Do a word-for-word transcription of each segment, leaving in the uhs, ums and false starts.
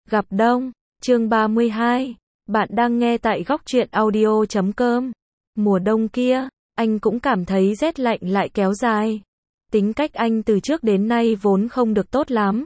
Gặp Đông, chương ba mươi hai. Bạn đang nghe tại góc truyện audio chấm com. Mùa đông kia, anh cũng cảm thấy rét lạnh lại kéo dài. Tính cách anh từ trước đến nay vốn không được tốt lắm.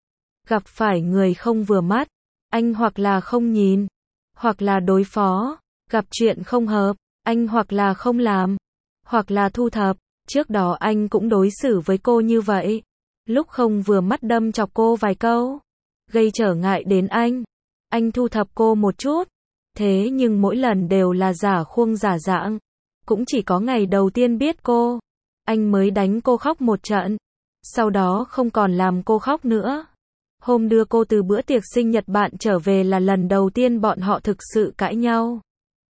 Gặp phải người không vừa mắt, anh hoặc là không nhìn, hoặc là đối phó. Gặp chuyện không hợp, anh hoặc là không làm, hoặc là thu thập. Trước đó anh cũng đối xử với cô như vậy. Lúc không vừa mắt đâm chọc cô vài câu, gây trở ngại đến anh. Anh thu thập cô một chút. Thế nhưng mỗi lần đều là giả khuông giả dạng. Cũng chỉ có ngày đầu tiên biết cô, anh mới đánh cô khóc một trận. Sau đó không còn làm cô khóc nữa. Hôm đưa cô từ bữa tiệc sinh nhật bạn trở về là lần đầu tiên bọn họ thực sự cãi nhau.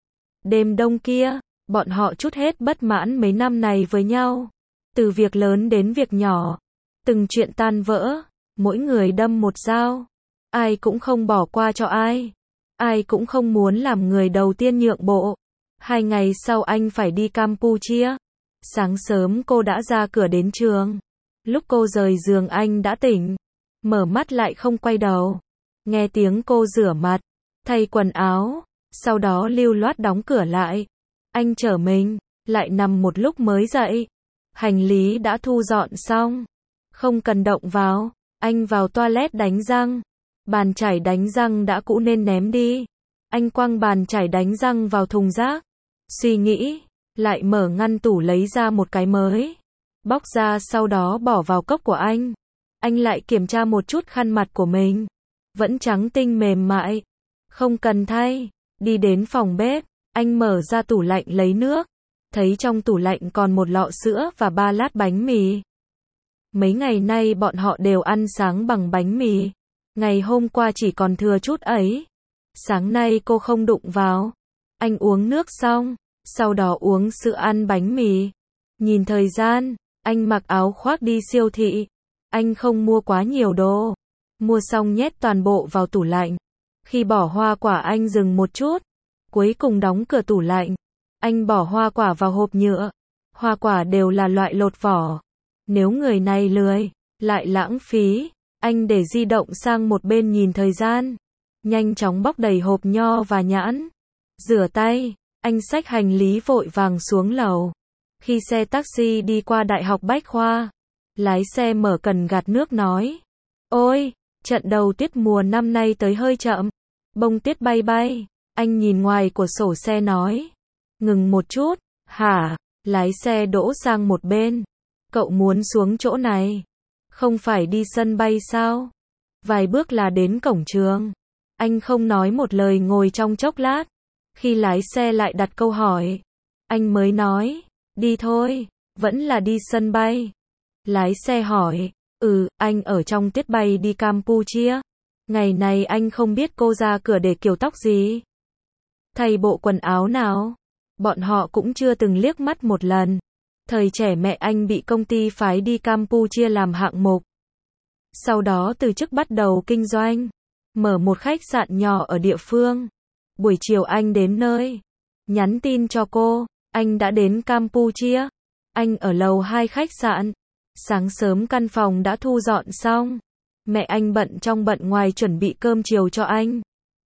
Đêm đông kia, bọn họ trút hết bất mãn mấy năm này với nhau. Từ việc lớn đến việc nhỏ. Từng chuyện tan vỡ, mỗi người đâm một dao. Ai cũng không bỏ qua cho ai. Ai cũng không muốn làm người đầu tiên nhượng bộ. Hai ngày sau anh phải đi Campuchia. Sáng sớm cô đã ra cửa đến trường. Lúc cô rời giường anh đã tỉnh. Mở mắt lại không quay đầu. Nghe tiếng cô rửa mặt, thay quần áo, sau đó lưu loát đóng cửa lại. Anh trở mình, lại nằm một lúc mới dậy. Hành lý đã thu dọn xong. Không cần động vào. Anh vào toilet đánh răng. Bàn chải đánh răng đã cũ nên ném đi. Anh quăng bàn chải đánh răng vào thùng rác. Suy nghĩ, lại mở ngăn tủ lấy ra một cái mới. Bóc ra sau đó bỏ vào cốc của anh. Anh lại kiểm tra một chút khăn mặt của mình. Vẫn trắng tinh mềm mại. Không cần thay. Đi đến phòng bếp. Anh mở ra tủ lạnh lấy nước. Thấy trong tủ lạnh còn một lọ sữa và ba lát bánh mì. Mấy ngày nay bọn họ đều ăn sáng bằng bánh mì. Ngày hôm qua chỉ còn thừa chút ấy. Sáng nay cô không đụng vào. Anh uống nước xong, sau đó uống sữa ăn bánh mì. Nhìn thời gian, anh mặc áo khoác đi siêu thị. Anh không mua quá nhiều đồ. Mua xong nhét toàn bộ vào tủ lạnh. Khi bỏ hoa quả anh dừng một chút. Cuối cùng đóng cửa tủ lạnh. Anh bỏ hoa quả vào hộp nhựa. Hoa quả đều là loại lột vỏ. Nếu người này lười, lại lãng phí, anh để di động sang một bên nhìn thời gian. Nhanh chóng bóc đầy hộp nho và nhãn. Rửa tay, anh xách hành lý vội vàng xuống lầu. Khi xe taxi đi qua Đại học Bách Khoa, lái xe mở cần gạt nước nói. Ôi, trận đầu tiết mùa năm nay tới hơi chậm. Bông tuyết bay bay. Anh nhìn ngoài của sổ xe nói. Ngừng một chút, hả? Lái xe đỗ sang một bên. Cậu muốn xuống chỗ này? Không phải đi sân bay sao? Vài bước là đến cổng trường. Anh không nói một lời ngồi trong chốc lát. Khi lái xe lại đặt câu hỏi, anh mới nói, đi thôi, vẫn là đi sân bay. Lái xe hỏi, ừ, anh ở trong tiết bay đi Campuchia. Ngày này anh không biết cô ra cửa để kiểu tóc gì. Thay bộ quần áo nào. Bọn họ cũng chưa từng liếc mắt một lần. Thời trẻ mẹ anh bị công ty phái đi Campuchia làm hạng mục. Sau đó từ chức bắt đầu kinh doanh. Mở một khách sạn nhỏ ở địa phương. Buổi chiều anh đến nơi. Nhắn tin cho cô. Anh đã đến Campuchia. Anh ở lầu hai khách sạn. Sáng sớm căn phòng đã thu dọn xong. Mẹ anh bận trong bận ngoài chuẩn bị cơm chiều cho anh.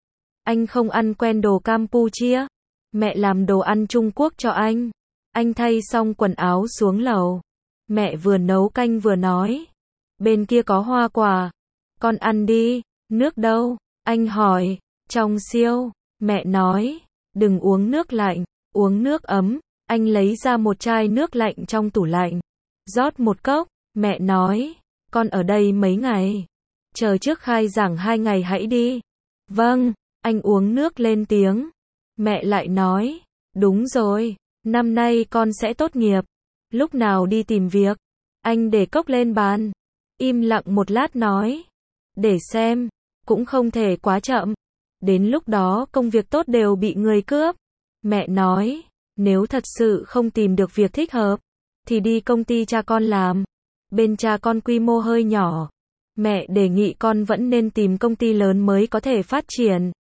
Anh không ăn quen đồ Campuchia. Mẹ làm đồ ăn Trung Quốc cho anh. Anh thay xong quần áo xuống lầu. Mẹ vừa nấu canh vừa nói. Bên kia có hoa quả. Con ăn đi. Nước đâu? Anh hỏi. Trong siêu. Mẹ nói. Đừng uống nước lạnh. Uống nước ấm. Anh lấy ra một chai nước lạnh trong tủ lạnh. Rót một cốc. Mẹ nói. Con ở đây mấy ngày. Chờ trước khai giảng hai ngày hãy đi. Vâng. Anh uống nước lên tiếng. Mẹ lại nói. Đúng rồi. Năm nay con sẽ tốt nghiệp. Lúc nào đi tìm việc? Anh để cốc lên bàn. Im lặng một lát nói. Để xem. Cũng không thể quá chậm. Đến lúc đó công việc tốt đều bị người cướp. Mẹ nói. Nếu thật sự không tìm được việc thích hợp, thì đi công ty cha con làm. Bên cha con quy mô hơi nhỏ. Mẹ đề nghị con vẫn nên tìm công ty lớn mới có thể phát triển.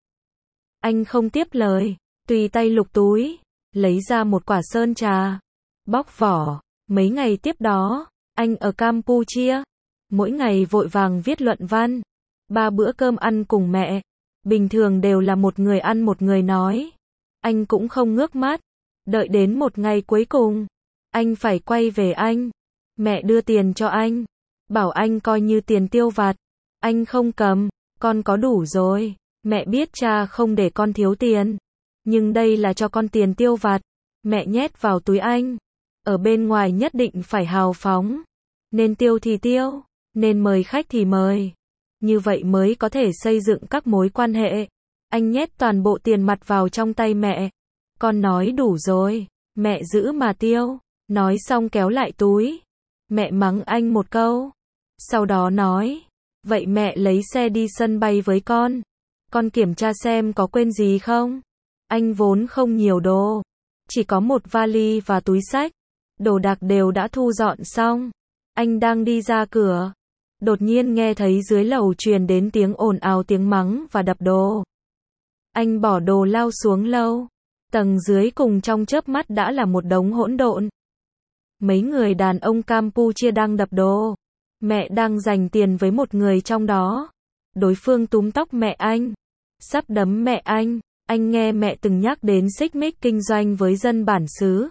Anh không tiếp lời. Tùy tay lục túi. Lấy ra một quả sơn trà. Bóc vỏ. Mấy ngày tiếp đó, anh ở Campuchia. Mỗi ngày vội vàng viết luận văn. Ba bữa cơm ăn cùng mẹ, bình thường đều là một người ăn một người nói. Anh cũng không ngước mắt. Đợi đến một ngày cuối cùng, anh phải quay về anh. Mẹ đưa tiền cho anh, bảo anh coi như tiền tiêu vặt. Anh không cầm, con có đủ rồi. Mẹ biết cha không để con thiếu tiền, nhưng đây là cho con tiền tiêu vặt. Mẹ nhét vào túi anh. Ở bên ngoài nhất định phải hào phóng. Nên tiêu thì tiêu, nên mời khách thì mời. Như vậy mới có thể xây dựng các mối quan hệ. Anh nhét toàn bộ tiền mặt vào trong tay mẹ. Con nói đủ rồi, mẹ giữ mà tiêu. Nói xong kéo lại túi. Mẹ mắng anh một câu. Sau đó nói, vậy mẹ lấy xe đi sân bay với con. Con kiểm tra xem có quên gì không. Anh vốn không nhiều đồ, chỉ có một vali và túi xách. Đồ đạc đều đã thu dọn xong. Anh đang đi ra cửa, đột nhiên nghe thấy dưới lầu truyền đến tiếng ồn ào, tiếng mắng và đập đồ. Anh bỏ đồ lao xuống lầu. Tầng dưới cùng trong chớp mắt đã là một đống hỗn độn. Mấy người đàn ông Campuchia đang đập đồ. Mẹ đang giành tiền với một người trong đó. Đối phương túm tóc mẹ anh, sắp đấm mẹ anh. Anh nghe mẹ từng nhắc đến xích mích kinh doanh với dân bản xứ.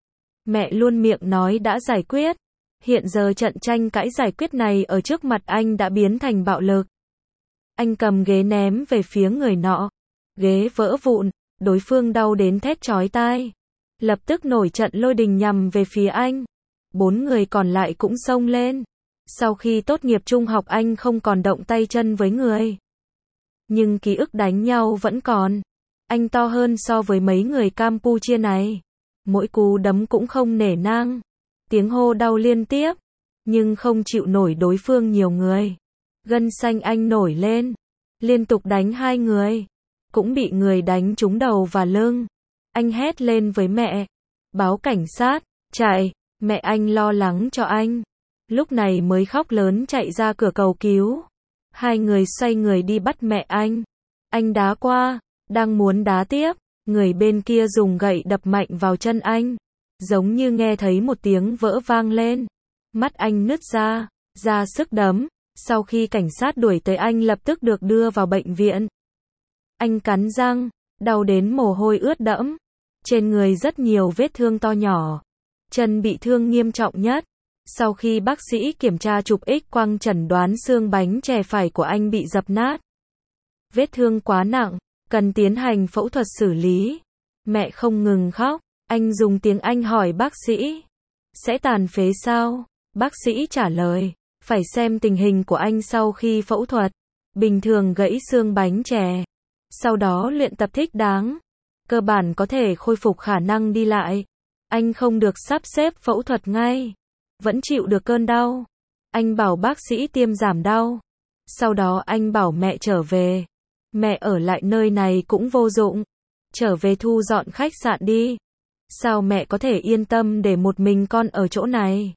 Mẹ luôn miệng nói đã giải quyết. Hiện giờ trận tranh cãi giải quyết này ở trước mặt anh đã biến thành bạo lực. Anh cầm ghế ném về phía người nọ. Ghế vỡ vụn, đối phương đau đến thét chói tai. Lập tức nổi trận lôi đình nhằm về phía anh. Bốn người còn lại cũng xông lên. Sau khi tốt nghiệp trung học anh không còn động tay chân với người. Nhưng ký ức đánh nhau vẫn còn. Anh to hơn so với mấy người Campuchia này. Mỗi cú đấm cũng không nể nang. Tiếng hô đau liên tiếp. Nhưng không chịu nổi đối phương nhiều người. Gân xanh anh nổi lên. Liên tục đánh hai người. Cũng bị người đánh trúng đầu và lưng. Anh hét lên với mẹ. Báo cảnh sát, chạy. Mẹ anh lo lắng cho anh. Lúc này mới khóc lớn chạy ra cửa cầu cứu. Hai người xoay người đi bắt mẹ anh. Anh đá qua, đang muốn đá tiếp. Người bên kia dùng gậy đập mạnh vào chân anh. Giống như nghe thấy một tiếng vỡ vang lên. Mắt anh nứt ra, ra sức đấm. Sau khi cảnh sát đuổi tới anh lập tức được đưa vào bệnh viện. Anh cắn răng, đau đến mồ hôi ướt đẫm. Trên người rất nhiều vết thương to nhỏ. Chân bị thương nghiêm trọng nhất. Sau khi bác sĩ kiểm tra chụp X-quang chẩn đoán xương bánh chè phải của anh bị dập nát. Vết thương quá nặng, cần tiến hành phẫu thuật xử lý. Mẹ không ngừng khóc. Anh dùng tiếng Anh hỏi bác sĩ. Sẽ tàn phế sao? Bác sĩ trả lời. Phải xem tình hình của anh sau khi phẫu thuật. Bình thường gãy xương bánh chè. Sau đó luyện tập thích đáng. Cơ bản có thể khôi phục khả năng đi lại. Anh không được sắp xếp phẫu thuật ngay. Vẫn chịu được cơn đau. Anh bảo bác sĩ tiêm giảm đau. Sau đó anh bảo mẹ trở về. Mẹ ở lại nơi này cũng vô dụng. Trở về thu dọn khách sạn đi. Sao mẹ có thể yên tâm để một mình con ở chỗ này?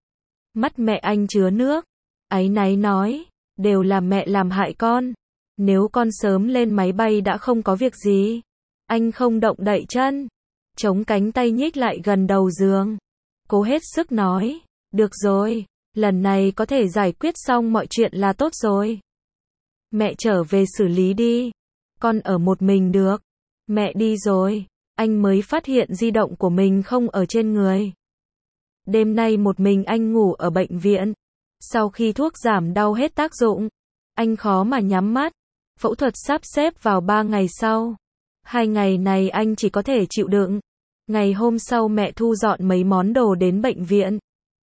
Mắt mẹ anh chứa nước. Áy náy nói. Đều là mẹ làm hại con. Nếu con sớm lên máy bay đã không có việc gì. Anh không động đậy chân. Chống cánh tay nhích lại gần đầu giường. Cố hết sức nói. Được rồi. Lần này có thể giải quyết xong mọi chuyện là tốt rồi. Mẹ trở về xử lý đi. Con ở một mình được. Mẹ đi rồi. Anh mới phát hiện di động của mình không ở trên người. Đêm nay một mình anh ngủ ở bệnh viện. Sau khi thuốc giảm đau hết tác dụng, anh khó mà nhắm mắt. Phẫu thuật sắp xếp vào ba ngày sau. Hai ngày này anh chỉ có thể chịu đựng. Ngày hôm sau mẹ thu dọn mấy món đồ đến bệnh viện.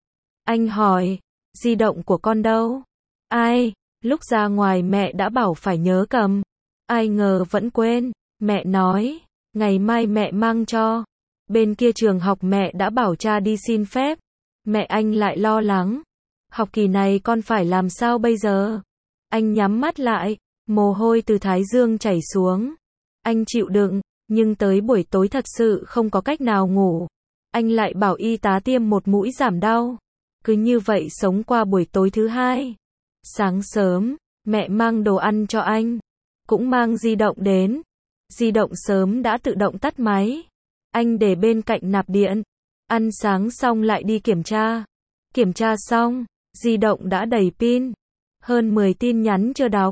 Anh hỏi, di động của con đâu? Ai? Lúc ra ngoài mẹ đã bảo phải nhớ cầm. Ai ngờ vẫn quên. Mẹ nói, ngày mai mẹ mang cho. Bên kia trường học mẹ đã bảo cha đi xin phép. Mẹ anh lại lo lắng. Học kỳ này con phải làm sao bây giờ? Anh nhắm mắt lại, mồ hôi từ thái dương chảy xuống. Anh chịu đựng, nhưng tới buổi tối thật sự không có cách nào ngủ. Anh lại bảo y tá tiêm một mũi giảm đau. Cứ như vậy sống qua buổi tối thứ hai. Sáng sớm, mẹ mang đồ ăn cho anh. Cũng mang di động đến. Di động sớm đã tự động tắt máy. Anh để bên cạnh nạp điện. Ăn sáng xong lại đi kiểm tra. Kiểm tra xong, di động đã đầy pin. Hơn mười tin nhắn chưa đọc.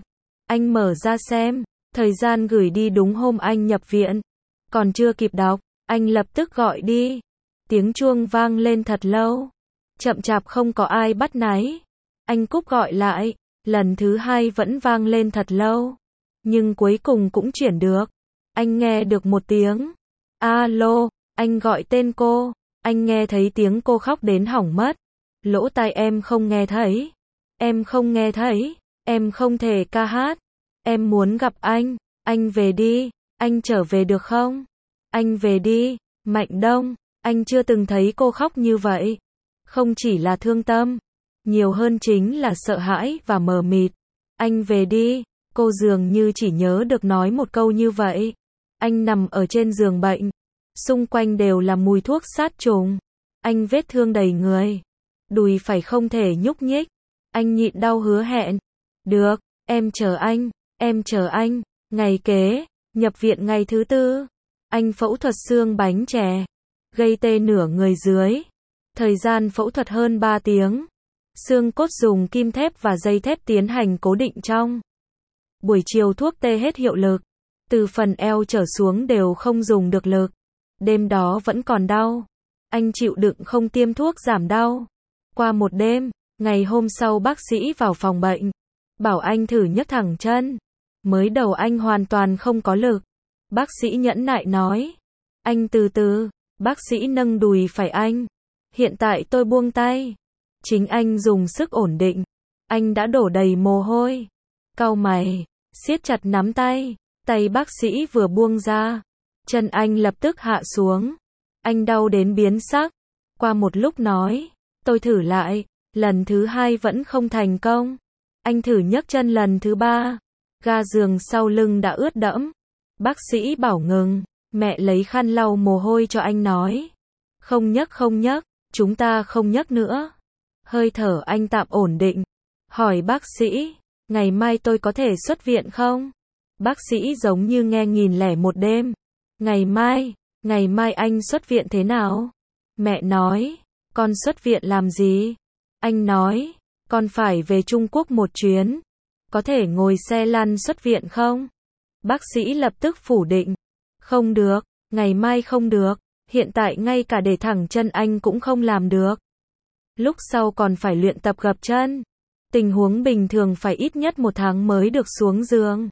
Anh mở ra xem, thời gian gửi đi đúng hôm anh nhập viện. Còn chưa kịp đọc, anh lập tức gọi đi. Tiếng chuông vang lên thật lâu. Chậm chạp không có ai bắt máy. Anh cúp gọi lại, lần thứ hai vẫn vang lên thật lâu. Nhưng cuối cùng cũng chuyển được. Anh nghe được một tiếng. Alo, anh gọi tên cô. Anh nghe thấy tiếng cô khóc đến hỏng mất. Lỗ tai em không nghe thấy. Em không nghe thấy. Em không thể ca hát. Em muốn gặp anh. Anh về đi. Anh trở về được không? Anh về đi. Mạnh Đông. Anh chưa từng thấy cô khóc như vậy. Không chỉ là thương tâm. Nhiều hơn chính là sợ hãi và mờ mịt. Anh về đi. Cô dường như chỉ nhớ được nói một câu như vậy. Anh nằm ở trên giường bệnh. Xung quanh đều là mùi thuốc sát trùng. Anh vết thương đầy người. Đùi phải không thể nhúc nhích. Anh nhịn đau hứa hẹn. Được, em chờ anh, em chờ anh. Ngày kế, nhập viện ngày thứ tư. Anh phẫu thuật xương bánh chè. Gây tê nửa người dưới. Thời gian phẫu thuật hơn ba tiếng. Xương cốt dùng kim thép và dây thép tiến hành cố định trong. Buổi chiều thuốc tê hết hiệu lực. Từ phần eo trở xuống đều không dùng được lực. Đêm đó vẫn còn đau. Anh chịu đựng không tiêm thuốc giảm đau. Qua một đêm, ngày hôm sau bác sĩ vào phòng bệnh. Bảo anh thử nhấc thẳng chân. Mới đầu anh hoàn toàn không có lực. Bác sĩ nhẫn nại nói. Anh từ từ. Bác sĩ nâng đùi phải anh. Hiện tại tôi buông tay. Chính anh dùng sức ổn định. Anh đã đổ đầy mồ hôi. Cau mày. Siết chặt nắm tay. Tay bác sĩ vừa buông ra. Chân anh lập tức hạ xuống. Anh đau đến biến sắc. Qua một lúc nói. Tôi thử lại. Lần thứ hai vẫn không thành công. Anh thử nhấc chân lần thứ ba. Ga giường sau lưng đã ướt đẫm. Bác sĩ bảo ngừng. Mẹ lấy khăn lau mồ hôi cho anh nói. Không nhấc không nhấc. Chúng ta không nhấc nữa. Hơi thở anh tạm ổn định. Hỏi bác sĩ. Ngày mai tôi có thể xuất viện không? Bác sĩ giống như nghe nghìn lẻ một đêm. Ngày mai, ngày mai anh xuất viện thế nào? Mẹ nói, con xuất viện làm gì? Anh nói, con phải về Trung Quốc một chuyến. Có thể ngồi xe lăn xuất viện không? Bác sĩ lập tức phủ định. Không được, ngày mai không được. Hiện tại ngay cả để thẳng chân anh cũng không làm được. Lúc sau còn phải luyện tập gập chân. Tình huống bình thường phải ít nhất một tháng mới được xuống giường.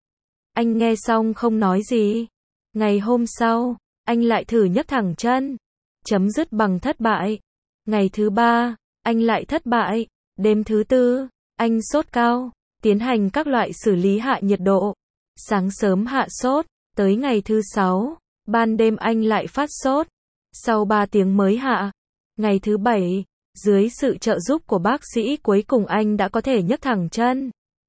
Anh nghe xong không nói gì. Ngày hôm sau, anh lại thử nhấc thẳng chân. Chấm dứt bằng thất bại. Ngày thứ ba, anh lại thất bại. Đêm thứ tư, anh sốt cao. Tiến hành các loại xử lý hạ nhiệt độ. Sáng sớm hạ sốt. Tới ngày thứ sáu, ban đêm anh lại phát sốt. Sau ba tiếng mới hạ. Ngày thứ bảy, dưới sự trợ giúp của bác sĩ cuối cùng anh đã có thể nhấc thẳng chân.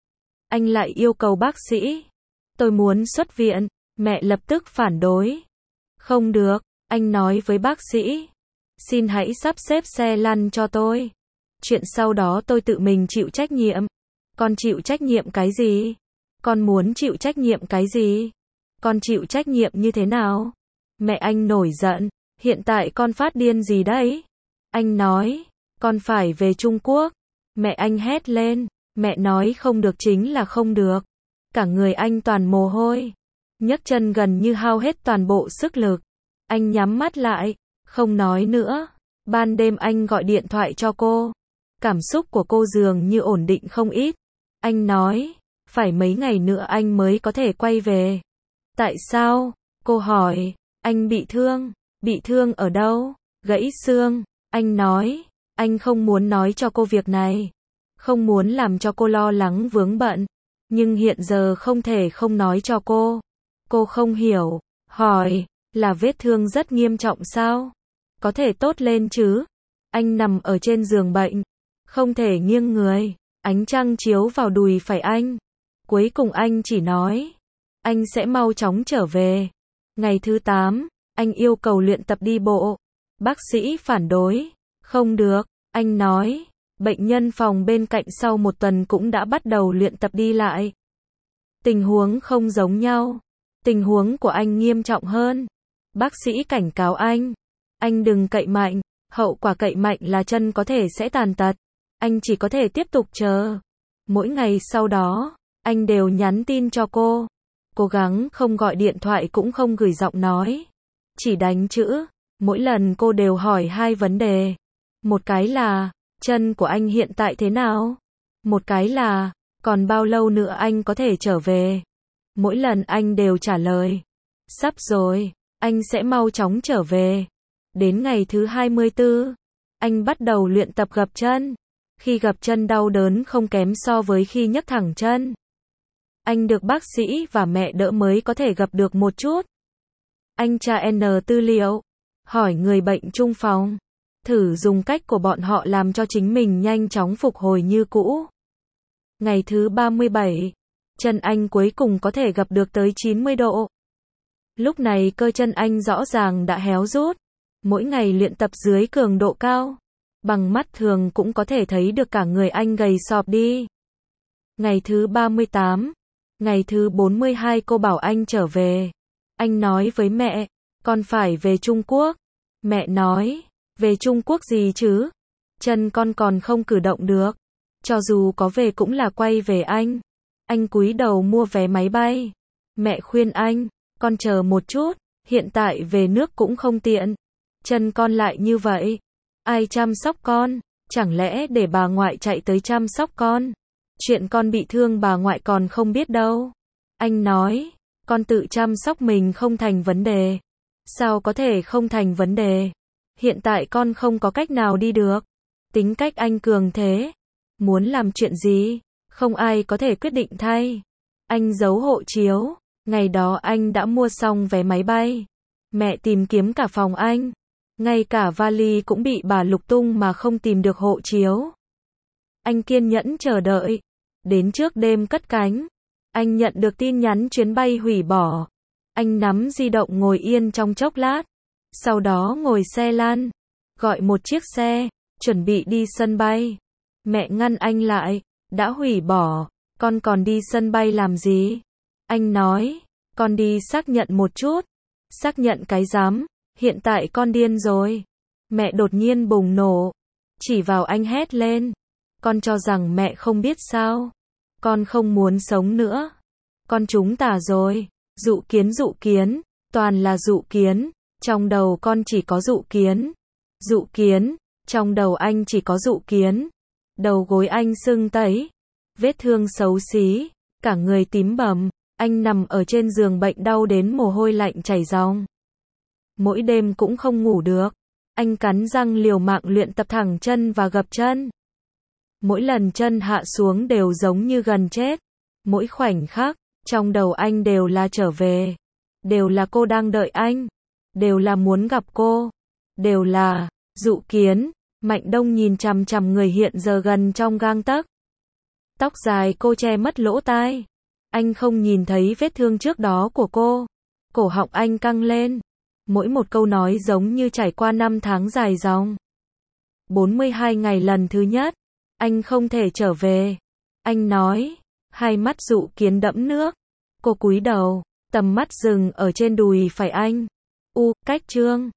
Anh lại yêu cầu bác sĩ. Tôi muốn xuất viện. Mẹ lập tức phản đối. Không được, anh nói với bác sĩ. Xin hãy sắp xếp xe lăn cho tôi. Chuyện sau đó tôi tự mình chịu trách nhiệm. Con chịu trách nhiệm cái gì? Con muốn chịu trách nhiệm cái gì? Con chịu trách nhiệm như thế nào? Mẹ anh nổi giận. Hiện tại con phát điên gì đấy? Anh nói, con phải về Trung Quốc. Mẹ anh hét lên. Mẹ nói không được chính là không được. Cả người anh toàn mồ hôi. Nhấc chân gần như hao hết toàn bộ sức lực. Anh nhắm mắt lại, không nói nữa. Ban đêm anh gọi điện thoại cho cô. Cảm xúc của cô dường như ổn định không ít. Anh nói, phải mấy ngày nữa anh mới có thể quay về. Tại sao? Cô hỏi, anh bị thương. Bị thương ở đâu? Gãy xương. Anh nói, anh không muốn nói cho cô việc này. Không muốn làm cho cô lo lắng vướng bận. Nhưng hiện giờ không thể không nói cho cô. Cô không hiểu. Hỏi, là vết thương rất nghiêm trọng sao? Có thể tốt lên chứ? Anh nằm ở trên giường bệnh. Không thể nghiêng người. Ánh trăng chiếu vào đùi phải anh. Cuối cùng anh chỉ nói. Anh sẽ mau chóng trở về. Ngày thứ tám, anh yêu cầu luyện tập đi bộ. Bác sĩ phản đối. Không được, anh nói. Bệnh nhân phòng bên cạnh sau một tuần cũng đã bắt đầu luyện tập đi lại. Tình huống không giống nhau. Tình huống của anh nghiêm trọng hơn. Bác sĩ cảnh cáo anh. Anh đừng cậy mạnh. Hậu quả cậy mạnh là chân có thể sẽ tàn tật. Anh chỉ có thể tiếp tục chờ. Mỗi ngày sau đó, anh đều nhắn tin cho cô. Cố gắng không gọi điện thoại cũng không gửi giọng nói. Chỉ đánh chữ. Mỗi lần cô đều hỏi hai vấn đề. Một cái là, chân của anh hiện tại thế nào? Một cái là, còn bao lâu nữa anh có thể trở về? Mỗi lần anh đều trả lời, sắp rồi, anh sẽ mau chóng trở về. Đến ngày thứ hai mươi tư, anh bắt đầu luyện tập gập chân. Khi gập chân đau đớn không kém so với khi nhấc thẳng chân. Anh được bác sĩ và mẹ đỡ mới có thể gập được một chút. Anh tra N tư liệu, hỏi người bệnh chung phòng, thử dùng cách của bọn họ làm cho chính mình nhanh chóng phục hồi như cũ. Ngày thứ ba mươi bảy, chân anh cuối cùng có thể gập được tới chín mươi độ. Lúc này cơ chân anh rõ ràng đã héo rút. Mỗi ngày luyện tập dưới cường độ cao, bằng mắt thường cũng có thể thấy được cả người anh gầy sọp đi. Ngày thứ ba mươi tám, ngày thứ bốn mươi hai cô bảo anh trở về. Anh nói với mẹ, con phải về Trung Quốc. Mẹ nói, về Trung Quốc gì chứ? Chân con còn không cử động được. Cho dù có về cũng là quay về anh. Anh cúi đầu mua vé máy bay. Mẹ khuyên anh, con chờ một chút, hiện tại về nước cũng không tiện. Chân con lại như vậy, ai chăm sóc con? Chẳng lẽ để bà ngoại chạy tới chăm sóc con? Chuyện con bị thương bà ngoại còn không biết đâu. Anh nói, con tự chăm sóc mình không thành vấn đề. Sao có thể không thành vấn đề? Hiện tại con không có cách nào đi được. Tính cách anh cường thế. Muốn làm chuyện gì, không ai có thể quyết định thay. Anh giấu hộ chiếu. Ngày đó anh đã mua xong vé máy bay. Mẹ tìm kiếm cả phòng anh. Ngay cả vali cũng bị bà lục tung mà không tìm được hộ chiếu. Anh kiên nhẫn chờ đợi. Đến trước đêm cất cánh, anh nhận được tin nhắn chuyến bay hủy bỏ. Anh nắm di động ngồi yên trong chốc lát. Sau đó ngồi xe lăn, gọi một chiếc xe, chuẩn bị đi sân bay. Mẹ ngăn anh lại, đã hủy bỏ, con còn đi sân bay làm gì? Anh nói, con đi xác nhận một chút. Xác nhận cái dám, hiện tại con điên rồi. Mẹ đột nhiên bùng nổ, chỉ vào anh hét lên. Con cho rằng mẹ không biết sao? Con không muốn sống nữa. Con trúng tà rồi. Dụ kiến dụ kiến, toàn là dụ kiến. Trong đầu con chỉ có dụ kiến. Dụ kiến, trong đầu anh chỉ có dụ kiến. Đầu gối anh sưng tấy, vết thương xấu xí, cả người tím bầm. Anh nằm ở trên giường bệnh đau đến mồ hôi lạnh chảy ròng. Mỗi đêm cũng không ngủ được. Anh cắn răng liều mạng luyện tập thẳng chân và gập chân. Mỗi lần chân hạ xuống đều giống như gần chết. Mỗi khoảnh khắc, trong đầu anh đều là trở về. Đều là cô đang đợi anh. Đều là muốn gặp cô. Đều là dụ kiến. Mạnh Đông nhìn chằm chằm người hiện giờ gần trong gang tấc. Tóc dài cô che mất lỗ tai. Anh không nhìn thấy vết thương trước đó của cô. Cổ họng anh căng lên. Mỗi một câu nói giống như trải qua năm tháng dài dòng. bốn mươi hai ngày lần thứ nhất, anh không thể trở về. Anh nói, hai mắt dụ kiến đẫm nước. Cô cúi đầu, tầm mắt dừng ở trên đùi phải anh. U, cách chương.